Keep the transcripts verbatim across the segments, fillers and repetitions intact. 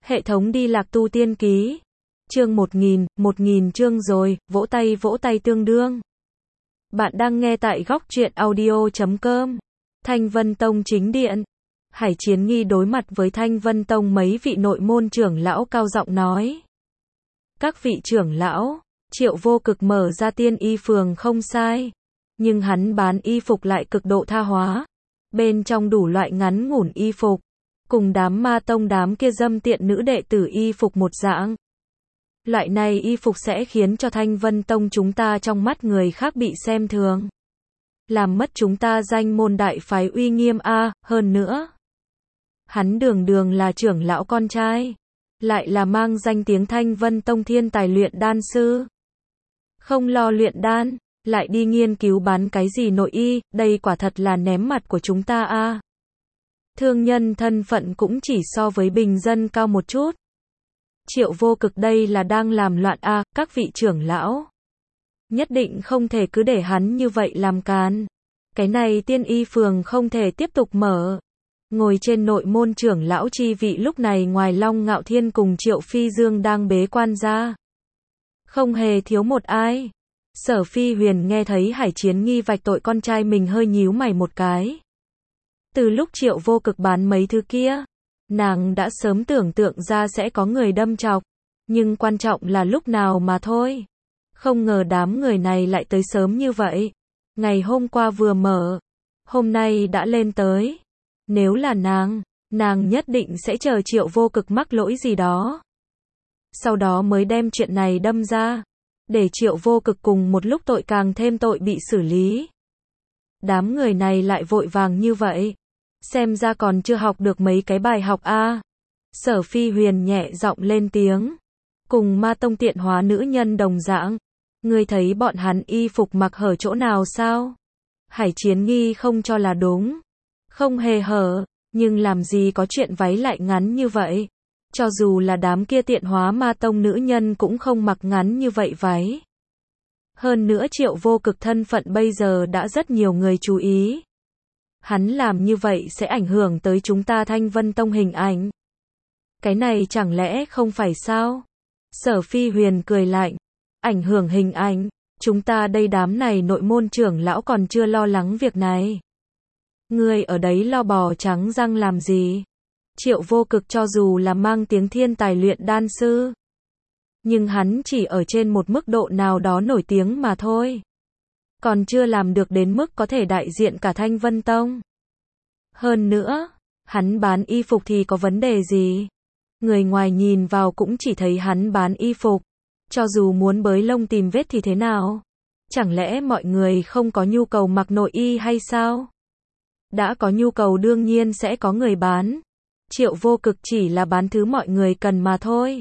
Hệ thống đi lạc tu tiên ký. Chương một nghìn, một nghìn chương rồi, vỗ tay vỗ tay tương đương. Bạn đang nghe tại góc truyện audio chấm com. Thanh Vân Tông chính điện. Hải Chiến Nghi đối mặt với Thanh Vân Tông mấy vị nội môn trưởng lão cao giọng nói. Các vị trưởng lão, Triệu Vô Cực mở ra tiên y phường không sai. Nhưng hắn bán y phục lại cực độ tha hóa. Bên trong đủ loại ngắn ngủn y phục. Cùng đám ma tông đám kia dâm tiện nữ đệ tử y phục một dạng. Loại này y phục sẽ khiến cho Thanh Vân Tông chúng ta trong mắt người khác bị xem thường. Làm mất chúng ta danh môn đại phái uy nghiêm a, à, hơn nữa. Hắn đường đường là trưởng lão con trai. Lại là mang danh tiếng Thanh Vân Tông thiên tài luyện đan sư. Không lo luyện đan, lại đi nghiên cứu bán cái gì nội y, đây quả thật là ném mặt của chúng ta a. À. Thương nhân thân phận cũng chỉ so với bình dân cao một chút. Triệu Vô Cực đây là đang làm loạn a, à, các vị trưởng lão. Nhất định không thể cứ để hắn như vậy làm càn. Cái này tiên y phường không thể tiếp tục mở. Ngồi trên nội môn trưởng lão chi vị lúc này ngoài Long Ngạo Thiên cùng Triệu Phi Dương đang bế quan ra. Không hề thiếu một ai. Sở Phi Huyền nghe thấy Hải Chiến Nghi vạch tội con trai mình hơi nhíu mày một cái. Từ lúc Triệu Vô Cực bán mấy thứ kia, nàng đã sớm tưởng tượng ra sẽ có người đâm chọc. Nhưng quan trọng là lúc nào mà thôi. Không ngờ đám người này lại tới sớm như vậy. Ngày hôm qua vừa mở, hôm nay đã lên tới. Nếu là nàng, nàng nhất định sẽ chờ Triệu Vô Cực mắc lỗi gì đó. Sau đó mới đem chuyện này đâm ra. Để Triệu Vô Cực cùng một lúc tội càng thêm tội bị xử lý. Đám người này lại vội vàng như vậy. Xem ra còn chưa học được mấy cái bài học a. À. Sở Phi Huyền nhẹ giọng lên tiếng. Cùng ma tông tiện hóa nữ nhân đồng dạng. Ngươi thấy bọn hắn y phục mặc hở chỗ nào sao? Hải Chiến Nghi không cho là đúng. Không hề hở, nhưng làm gì có chuyện váy lại ngắn như vậy. Cho dù là đám kia tiện hóa ma tông nữ nhân cũng không mặc ngắn như vậy váy. Hơn nữa Triệu Vô Cực thân phận bây giờ đã rất nhiều người chú ý. Hắn làm như vậy sẽ ảnh hưởng tới chúng ta Thanh Vân Tông hình ảnh. Cái này chẳng lẽ không phải sao? Sở Phi Huyền cười lạnh. Ảnh hưởng hình ảnh, chúng ta đây đám này nội môn trưởng lão còn chưa lo lắng việc này. Ngươi ở đấy lo bò trắng răng làm gì? Triệu Vô Cực cho dù là mang tiếng thiên tài luyện đan sư. Nhưng hắn chỉ ở trên một mức độ nào đó nổi tiếng mà thôi. Còn chưa làm được đến mức có thể đại diện cả Thanh Vân Tông. Hơn nữa, hắn bán y phục thì có vấn đề gì? Người ngoài nhìn vào cũng chỉ thấy hắn bán y phục. Cho dù muốn bới lông tìm vết thì thế nào? Chẳng lẽ mọi người không có nhu cầu mặc nội y hay sao? Đã có nhu cầu đương nhiên sẽ có người bán. Triệu Vô Cực chỉ là bán thứ mọi người cần mà thôi.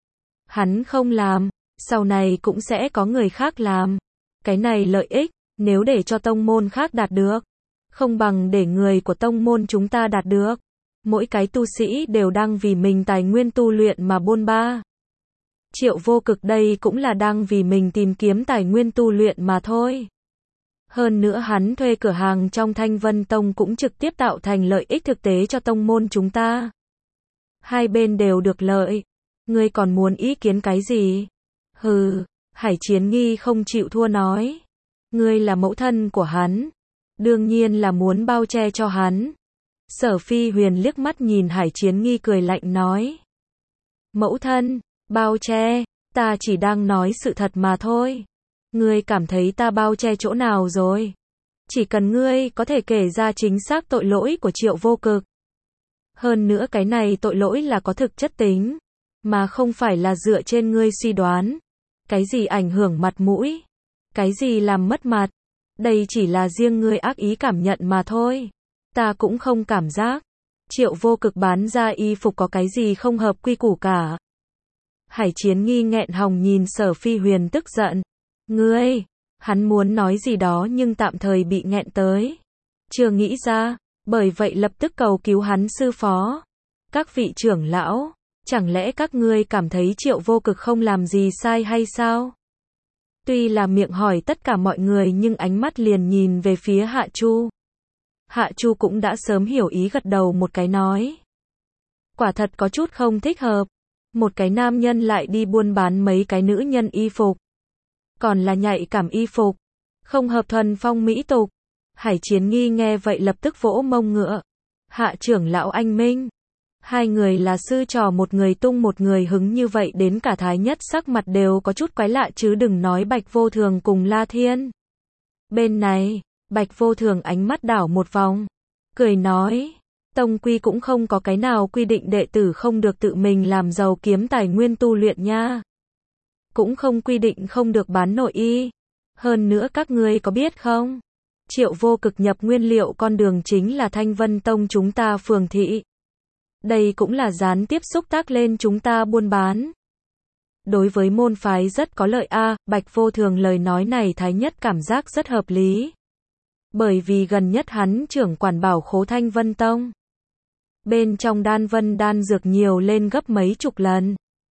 Hắn không làm, sau này cũng sẽ có người khác làm. Cái này lợi ích, nếu để cho tông môn khác đạt được, không bằng để người của tông môn chúng ta đạt được. Mỗi cái tu sĩ đều đang vì mình tài nguyên tu luyện mà bôn ba. Triệu Vô Cực đây cũng là đang vì mình tìm kiếm tài nguyên tu luyện mà thôi. Hơn nữa hắn thuê cửa hàng trong Thanh Vân Tông cũng trực tiếp tạo thành lợi ích thực tế cho tông môn chúng ta. Hai bên đều được lợi. Ngươi còn muốn ý kiến cái gì? Hừ, Hải Chiến Nghi không chịu thua nói. Ngươi là mẫu thân của hắn. Đương nhiên là muốn bao che cho hắn. Sở Phi Huyền liếc mắt nhìn Hải Chiến Nghi cười lạnh nói. Mẫu thân, bao che, ta chỉ đang nói sự thật mà thôi. Ngươi cảm thấy ta bao che chỗ nào rồi? Chỉ cần ngươi có thể kể ra chính xác tội lỗi của Triệu Vô Cực. Hơn nữa cái này tội lỗi là có thực chất tính, mà không phải là dựa trên ngươi suy đoán. Cái gì ảnh hưởng mặt mũi? Cái gì làm mất mặt? Đây chỉ là riêng ngươi ác ý cảm nhận mà thôi. Ta cũng không cảm giác. Triệu Vô Cực bán ra y phục có cái gì không hợp quy củ cả. Hải Chiến Nghi nghẹn họng nhìn Sở Phi Huyền tức giận. Ngươi, hắn muốn nói gì đó nhưng tạm thời bị nghẹn tới. Chưa nghĩ ra, bởi vậy lập tức cầu cứu hắn sư phó. Các vị trưởng lão, chẳng lẽ các ngươi cảm thấy Triệu Vô Cực không làm gì sai hay sao? Tuy là miệng hỏi tất cả mọi người nhưng ánh mắt liền nhìn về phía Hạ Chu. Hạ Chu cũng đã sớm hiểu ý gật đầu một cái nói. Quả thật có chút không thích hợp. Một cái nam nhân lại đi buôn bán mấy cái nữ nhân y phục. Còn là nhạy cảm y phục. Không hợp thuần phong mỹ tục. Hải Chiến Nghi nghe vậy lập tức vỗ mông ngựa. Hạ trưởng lão anh minh. Hai người là sư trò, một người tung một người hứng như vậy đến cả Thái Nhất sắc mặt đều có chút quái lạ, chứ đừng nói Bạch Vô Thường cùng La Thiên. Bên này, Bạch Vô Thường ánh mắt đảo một vòng. Cười nói. Tông quy cũng không có cái nào quy định đệ tử không được tự mình làm giàu kiếm tài nguyên tu luyện nha. Cũng không quy định không được bán nội y. Hơn nữa các ngươi có biết không? Triệu Vô Cực nhập nguyên liệu con đường chính là Thanh Vân Tông chúng ta phường thị. Đây cũng là gián tiếp xúc tác lên chúng ta buôn bán. Đối với môn phái rất có lợi a. À, Bạch Vô Thường lời nói này Thái Nhất cảm giác rất hợp lý. Bởi vì gần nhất hắn trưởng quản bảo khố Thanh Vân Tông. Bên trong đan vân đan dược nhiều lên gấp mấy chục lần.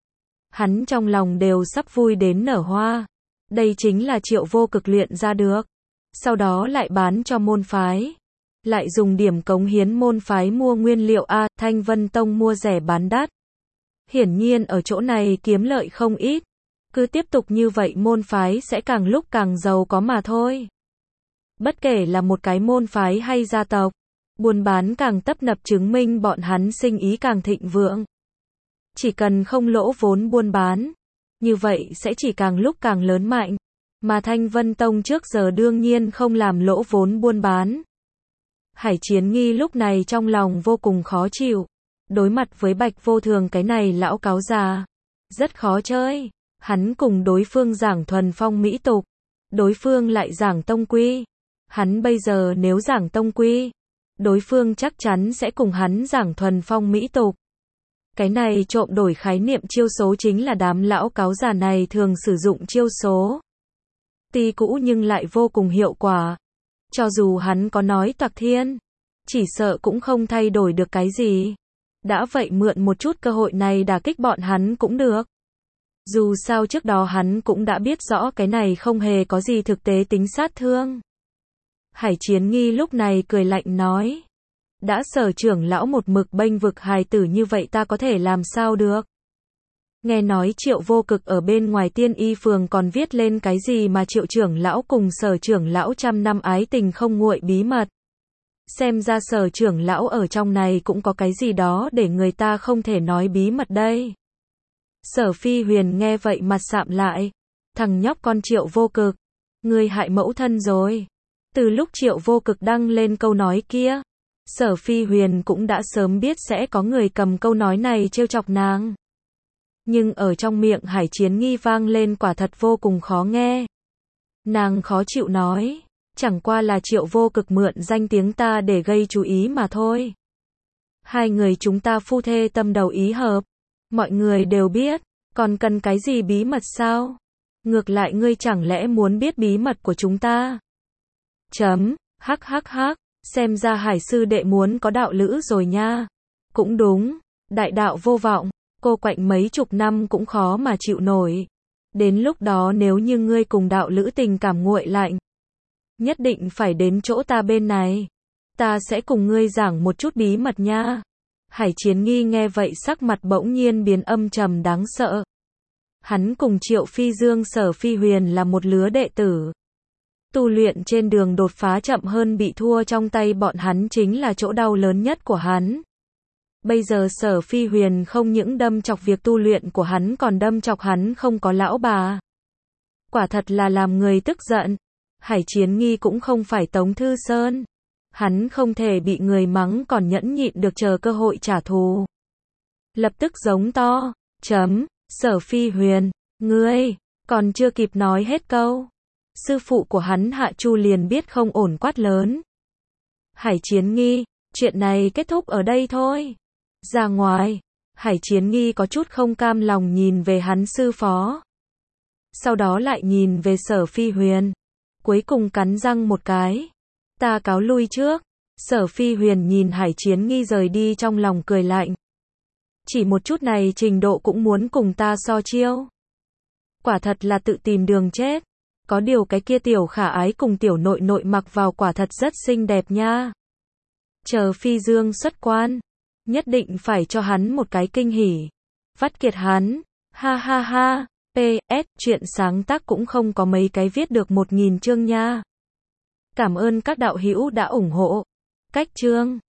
Hắn trong lòng đều sắp vui đến nở hoa. Đây chính là Triệu Vô Cực luyện ra được. Sau đó lại bán cho môn phái. Lại dùng điểm cống hiến môn phái mua nguyên liệu a. À, Thanh Vân Tông mua rẻ bán đắt. Hiển nhiên ở chỗ này kiếm lợi không ít. Cứ tiếp tục như vậy môn phái sẽ càng lúc càng giàu có mà thôi. Bất kể là một cái môn phái hay gia tộc, buôn bán càng tấp nập chứng minh bọn hắn sinh ý càng thịnh vượng. Chỉ cần không lỗ vốn buôn bán, như vậy sẽ chỉ càng lúc càng lớn mạnh. Mà Thanh Vân Tông trước giờ đương nhiên không làm lỗ vốn buôn bán. Hải Chiến Nghi lúc này trong lòng vô cùng khó chịu. Đối mặt với Bạch Vô Thường cái này lão cáo già, rất khó chơi. Hắn cùng đối phương giảng thuần phong mỹ tục, đối phương lại giảng tông quy. Hắn bây giờ nếu giảng tông quy, đối phương chắc chắn sẽ cùng hắn giảng thuần phong mỹ tục. Cái này trộm đổi khái niệm chiêu số chính là đám lão cáo già này thường sử dụng chiêu số. Tuy cũ nhưng lại vô cùng hiệu quả. Cho dù hắn có nói toạc thiên, chỉ sợ cũng không thay đổi được cái gì. Đã vậy mượn một chút cơ hội này đả kích bọn hắn cũng được. Dù sao trước đó hắn cũng đã biết rõ cái này không hề có gì thực tế tính sát thương. Hải Chiến Nghi lúc này cười lạnh nói. Đã Sở trưởng lão một mực bênh vực hài tử như vậy ta có thể làm sao được. Nghe nói Triệu Vô Cực ở bên ngoài Tiên Y phường còn viết lên cái gì mà Triệu trưởng lão cùng Sở trưởng lão trăm năm ái tình không nguội bí mật. Xem ra Sở trưởng lão ở trong này cũng có cái gì đó để người ta không thể nói bí mật đây. Sở Phi Huyền nghe vậy mặt sạm lại. Thằng nhóc con Triệu Vô Cực, ngươi hại mẫu thân rồi. Từ lúc Triệu Vô Cực đăng lên câu nói kia, Sở Phi Huyền cũng đã sớm biết sẽ có người cầm câu nói này trêu chọc nàng. Nhưng ở trong miệng Hải Chiến Nghi vang lên quả thật vô cùng khó nghe. Nàng khó chịu nói, chẳng qua là Triệu Vô Cực mượn danh tiếng ta để gây chú ý mà thôi. Hai người chúng ta phu thê tâm đầu ý hợp, mọi người đều biết, còn cần cái gì bí mật sao? Ngược lại ngươi chẳng lẽ muốn biết bí mật của chúng ta? Chấm, hắc hắc hắc, xem ra Hải sư đệ muốn có đạo lữ rồi nha. Cũng đúng, đại đạo vô vọng, cô quạnh mấy chục năm cũng khó mà chịu nổi. Đến lúc đó nếu như ngươi cùng đạo lữ tình cảm nguội lạnh, nhất định phải đến chỗ ta bên này. Ta sẽ cùng ngươi giảng một chút bí mật nha. Hải Chiến Nghi nghe vậy sắc mặt bỗng nhiên biến âm trầm đáng sợ. Hắn cùng Triệu Phi Dương Sở Phi Huyền là một lứa đệ tử. Tu luyện trên đường đột phá chậm hơn bị thua trong tay bọn hắn chính là chỗ đau lớn nhất của hắn. Bây giờ Sở Phi Huyền không những đâm chọc việc tu luyện của hắn còn đâm chọc hắn không có lão bà. Quả thật là làm người tức giận. Hải Chiến Nghi cũng không phải Tống Thư Sơn. Hắn không thể bị người mắng còn nhẫn nhịn được chờ cơ hội trả thù. Lập tức giống to, chấm, Sở Phi Huyền, ngươi, còn chưa kịp nói hết câu. Sư phụ của hắn Hạ Chu liền biết không ổn quát lớn. Hải Chiến Nghi, chuyện này kết thúc ở đây thôi. Ra ngoài, Hải Chiến Nghi có chút không cam lòng nhìn về hắn sư phó. Sau đó lại nhìn về Sở Phi Huyền. Cuối cùng cắn răng một cái. Ta cáo lui trước. Sở Phi Huyền nhìn Hải Chiến Nghi rời đi trong lòng cười lạnh. Chỉ một chút này trình độ cũng muốn cùng ta so chiêu. Quả thật là tự tìm đường chết. Có điều cái kia tiểu khả ái cùng tiểu nội nội mặc vào quả thật rất xinh đẹp nha. Chờ Phi Dương xuất quan. Nhất định phải cho hắn một cái kinh hỉ. Vắt kiệt hắn. Ha ha ha. pê ét, chuyện sáng tác cũng không có mấy cái viết được một nghìn chương nha. Cảm ơn các đạo hữu đã ủng hộ. Cách chương